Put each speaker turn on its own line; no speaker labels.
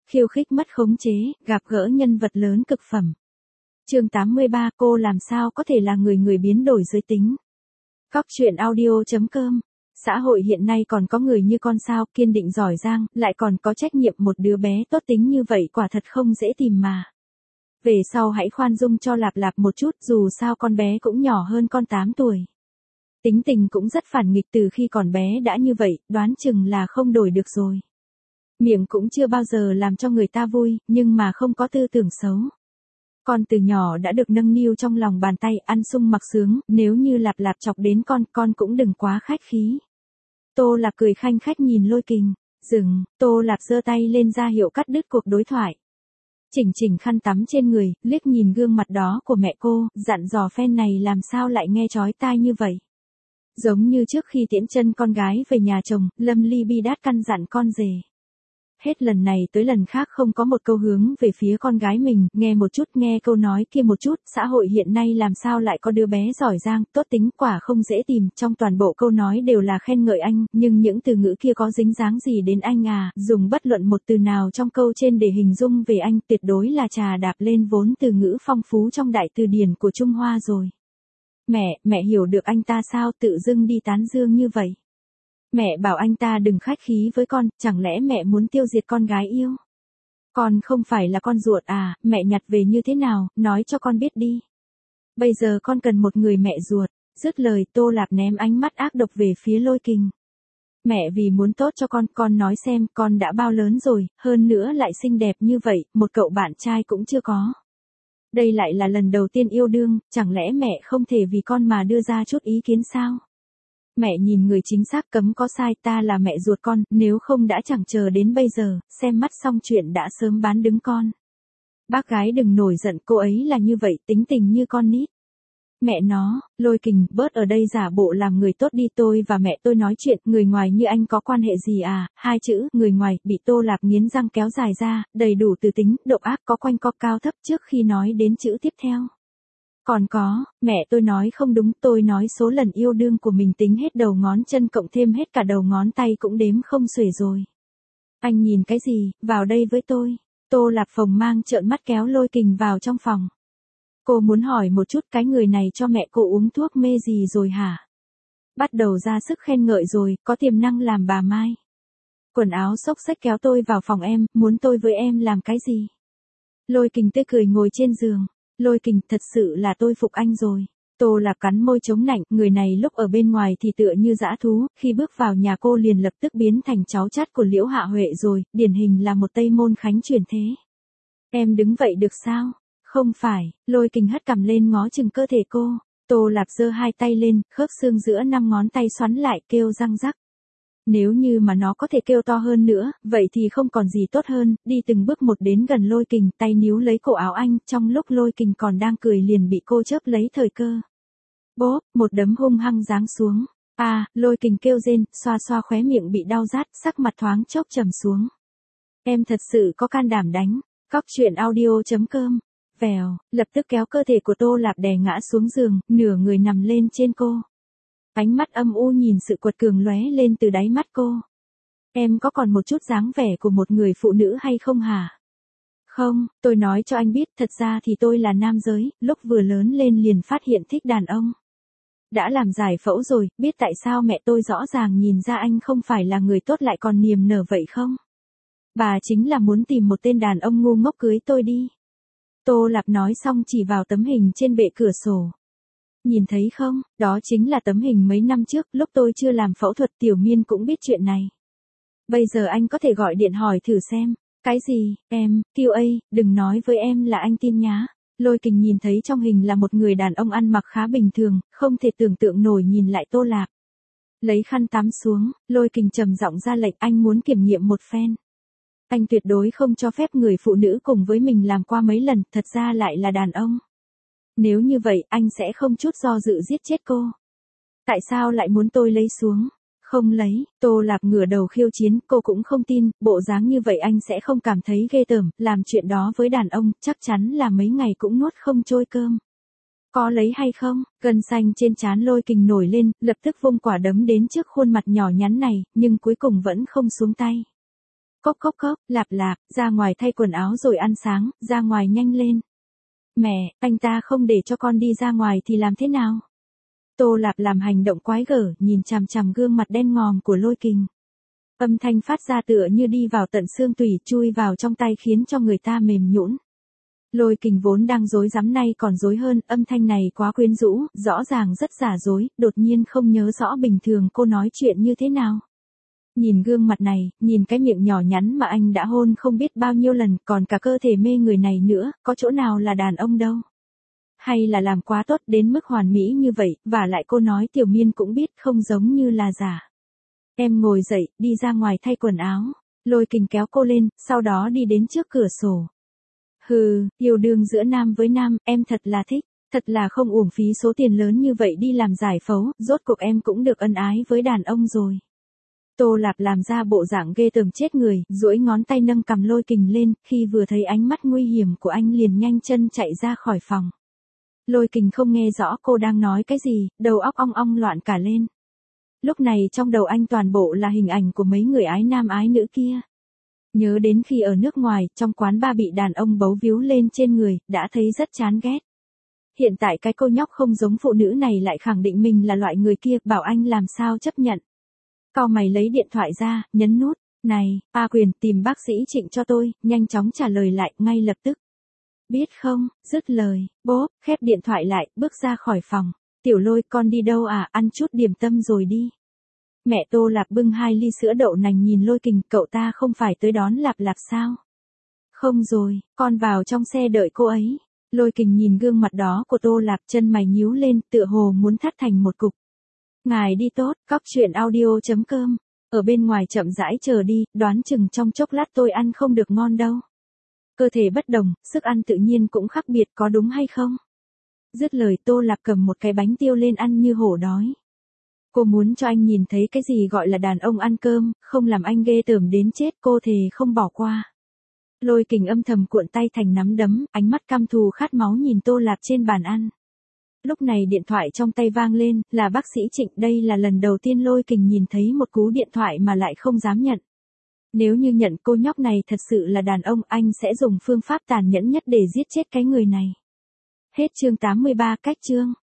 Khiêu khích mất khống chế, gặp gỡ nhân vật lớn cực phẩm. Chương 83, cô làm sao có thể là người biến đổi giới tính. Cóc truyện audio.com. Xã hội hiện nay còn có người như con sao, kiên định giỏi giang, lại còn có trách nhiệm, một đứa bé tốt tính như vậy quả thật không dễ tìm mà. Về sau hãy khoan dung cho Lạp Lạp một chút, dù sao con bé cũng nhỏ hơn con 8 tuổi. Tính tình cũng rất phản nghịch, từ khi còn bé đã như vậy, đoán chừng là không đổi được rồi. Miệng cũng chưa bao giờ làm cho người ta vui, nhưng mà không có tư tưởng xấu. Con từ nhỏ đã được nâng niu trong lòng bàn tay, ăn sung mặc sướng, nếu như Lạp Lạp chọc đến con cũng đừng quá khách khí. Tô Lạp cười khanh khách nhìn Lôi Kình. Dừng, Tô Lạp giơ tay lên ra hiệu cắt đứt cuộc đối thoại. Chỉnh khăn tắm trên người, liếc nhìn gương mặt đó của mẹ cô, dặn dò phen này làm sao lại nghe chói tai như vậy. Giống như trước khi tiễn chân con gái về nhà chồng, Lâm Ly bi đát căn dặn con rể. Hết lần này tới lần khác không có một câu hướng về phía con gái mình, nghe một chút, nghe câu nói kia một chút, xã hội hiện nay làm sao lại có đứa bé giỏi giang, tốt tính, quả không dễ tìm, trong toàn bộ câu nói đều là khen ngợi anh, nhưng những từ ngữ kia có dính dáng gì đến anh à, dùng bất luận một từ nào trong câu trên để hình dung về anh, tuyệt đối là trà đạp lên vốn từ ngữ phong phú trong đại từ điển của Trung Hoa rồi. Mẹ hiểu được anh ta sao, tự dưng đi tán dương như vậy. Mẹ bảo anh ta đừng khách khí với con, chẳng lẽ mẹ muốn tiêu diệt con gái yêu? Con không phải là con ruột à, mẹ nhặt về như thế nào, nói cho con biết đi. Bây giờ con cần một người mẹ ruột. Dứt lời, Tô Lạp ném ánh mắt ác độc về phía Lôi Kình. Mẹ vì muốn tốt cho con nói xem, con đã bao lớn rồi, hơn nữa lại xinh đẹp như vậy, một cậu bạn trai cũng chưa có. Đây lại là lần đầu tiên yêu đương, chẳng lẽ mẹ không thể vì con mà đưa ra chút ý kiến sao? Mẹ nhìn người chính xác, cấm có sai, ta là mẹ ruột con, nếu không đã chẳng chờ đến bây giờ, xem mắt xong chuyện đã sớm bán đứng con. Bác gái đừng nổi giận, cô ấy là như vậy, tính tình như con nít. Mẹ nó, Lôi Kình, bớt ở đây giả bộ làm người tốt đi, tôi và mẹ tôi nói chuyện, người ngoài như anh có quan hệ gì à, hai chữ, người ngoài, bị Tô Lạp nghiến răng kéo dài ra, đầy đủ từ tính, độc ác, có quanh co cao thấp trước khi nói đến chữ tiếp theo. Còn có, mẹ tôi nói không đúng, tôi nói số lần yêu đương của mình tính hết đầu ngón chân cộng thêm hết cả đầu ngón tay cũng đếm không xuể rồi. Anh nhìn cái gì, vào đây với tôi. Tô Lạp phồng mang trợn mắt kéo Lôi Kình vào trong phòng. Cô muốn hỏi một chút, cái người này cho mẹ cô uống thuốc mê gì rồi hả? Bắt đầu ra sức khen ngợi rồi, có tiềm năng làm bà Mai. Quần áo xốc xếch kéo tôi vào phòng em, muốn tôi với em làm cái gì? Lôi Kình tươi cười ngồi trên giường. Lôi Kình, thật sự là tôi phục anh rồi. Tô Lạp cắn môi chống nạnh, người này lúc ở bên ngoài thì tựa như dã thú, khi bước vào nhà cô liền lập tức biến thành cháu chắt của Liễu Hạ Huệ rồi, điển hình là một Tây Môn Khánh chuyển thế. Em đứng vậy được sao? Không phải, Lôi Kình hất cằm lên ngó chừng cơ thể cô. Tô Lạp giơ hai tay lên, khớp xương giữa 5 ngón tay xoắn lại, kêu răng rắc. Nếu như mà nó có thể kêu to hơn nữa, vậy thì không còn gì tốt hơn, đi từng bước một đến gần Lôi Kình, tay níu lấy cổ áo anh, trong lúc Lôi Kình còn đang cười liền bị cô chớp lấy thời cơ. Bốp, một đấm hung hăng giáng xuống. Lôi Kình kêu rên, xoa xoa khóe miệng bị đau rát, sắc mặt thoáng chốc trầm xuống. Em thật sự có can đảm đánh. Cóc truyện audio.com. Vèo, lập tức kéo cơ thể của Tô Lạp đè ngã xuống giường, nửa người nằm lên trên cô. Ánh mắt âm u nhìn sự quật cường lóe lên từ đáy mắt cô. Em có còn một chút dáng vẻ của một người phụ nữ hay không hả? Không, tôi nói cho anh biết, thật ra thì tôi là nam giới, lúc vừa lớn lên liền phát hiện thích đàn ông. Đã làm giải phẫu rồi, biết tại sao mẹ tôi rõ ràng nhìn ra anh không phải là người tốt lại còn niềm nở vậy không? Bà chính là muốn tìm một tên đàn ông ngu ngốc cưới tôi đi. Tô Lạp nói xong chỉ vào tấm hình trên bệ cửa sổ. Nhìn thấy không, đó chính là tấm hình mấy năm trước, lúc tôi chưa làm phẫu thuật, Tiểu Miên cũng biết chuyện này. Bây giờ anh có thể gọi điện hỏi thử xem. Cái gì, em, QA, đừng nói với em là anh tin nhá. Lôi Kình nhìn thấy trong hình là một người đàn ông ăn mặc khá bình thường, không thể tưởng tượng nổi nhìn lại Tô Lạp. Lấy khăn tắm xuống, Lôi Kình trầm giọng ra lệnh, anh muốn kiểm nghiệm một phen. Anh tuyệt đối không cho phép người phụ nữ cùng với mình làm qua mấy lần, thật ra lại là đàn ông. Nếu như vậy, anh sẽ không chút do dự giết chết cô. Tại sao lại muốn tôi lấy xuống? Không lấy, Tô Lạp ngửa đầu khiêu chiến, cô cũng không tin, bộ dáng như vậy anh sẽ không cảm thấy ghê tởm, làm chuyện đó với đàn ông, chắc chắn là mấy ngày cũng nuốt không trôi cơm. Có lấy hay không? Gân xanh trên trán Lôi Kình nổi lên, lập tức vung quả đấm đến trước khuôn mặt nhỏ nhắn này, nhưng cuối cùng vẫn không xuống tay. Cốc cốc cốc, Lạp Lạp, ra ngoài thay quần áo rồi ăn sáng, ra ngoài nhanh lên. Mẹ, anh ta không để cho con đi ra ngoài thì làm thế nào? Tô Lạp làm hành động quái gở, nhìn chằm chằm gương mặt đen ngòm của Lôi Kình. Âm thanh phát ra tựa như đi vào tận xương tủy, chui vào trong tai khiến cho người ta mềm nhũn. Lôi Kình vốn đang rối rắm nay còn rối hơn, âm thanh này quá quyến rũ, rõ ràng rất giả dối, đột nhiên không nhớ rõ bình thường cô nói chuyện như thế nào. Nhìn gương mặt này, nhìn cái miệng nhỏ nhắn mà anh đã hôn không biết bao nhiêu lần, còn cả cơ thể mê người này nữa, có chỗ nào là đàn ông đâu. Hay là làm quá tốt đến mức hoàn mỹ như vậy, và lại cô nói Tiểu Miên cũng biết không giống như là giả. Em ngồi dậy, đi ra ngoài thay quần áo. Lôi Kình kéo cô lên, sau đó đi đến trước cửa sổ. Hừ, yêu đương giữa nam với nam, em thật là thích. Thật là không uổng phí số tiền lớn như vậy đi làm giải phẫu, rốt cuộc em cũng được ân ái với đàn ông rồi. Tô Lạp làm ra bộ dạng ghê tởm chết người, duỗi ngón tay nâng cầm Lôi Kình lên, khi vừa thấy ánh mắt nguy hiểm của anh liền nhanh chân chạy ra khỏi phòng. Lôi Kình không nghe rõ cô đang nói cái gì, đầu óc ong ong loạn cả lên. Lúc này trong đầu anh toàn bộ là hình ảnh của mấy người ái nam ái nữ kia. Nhớ đến khi ở nước ngoài, trong quán bar bị đàn ông bấu víu lên trên người, đã thấy rất chán ghét. Hiện tại cái cô nhóc không giống phụ nữ này lại khẳng định mình là loại người kia, bảo anh làm sao chấp nhận. Cau mày lấy điện thoại ra, nhấn nút, này, A Quyền tìm bác sĩ Trịnh cho tôi, nhanh chóng trả lời lại, ngay lập tức. Biết không, dứt lời, bốp, khép điện thoại lại, bước ra khỏi phòng. Tiểu Lôi, con đi đâu à, ăn chút điểm tâm rồi đi. Mẹ Tô Lạp bưng 2 ly sữa đậu nành nhìn Lôi Kình, cậu ta không phải tới đón Lạp Lạp sao? Không rồi, con vào trong xe đợi cô ấy. Lôi Kình nhìn gương mặt đó của Tô Lạp, chân mày nhíu lên, tựa hồ muốn thắt thành một cục. Ngài đi tốt, cóc truyện audio.com. Ở bên ngoài chậm rãi chờ đi, đoán chừng trong chốc lát tôi ăn không được ngon đâu. Cơ thể bất đồng, sức ăn tự nhiên cũng khác biệt, có đúng hay không? Dứt lời Tô Lạp cầm một cái bánh tiêu lên ăn như hổ đói. Cô muốn cho anh nhìn thấy cái gì gọi là đàn ông ăn cơm, không làm anh ghê tởm đến chết, cô thề không bỏ qua. Lôi Kình âm thầm cuộn tay thành nắm đấm, ánh mắt căm thù khát máu nhìn Tô Lạp trên bàn ăn. Lúc này điện thoại trong tay vang lên, là bác sĩ Trịnh, đây là lần đầu tiên Lôi Kình nhìn thấy một cú điện thoại mà lại không dám nhận. Nếu như nhận cô nhóc này thật sự là đàn ông, anh sẽ dùng phương pháp tàn nhẫn nhất để giết chết cái người này. Hết chương 83, cách chương.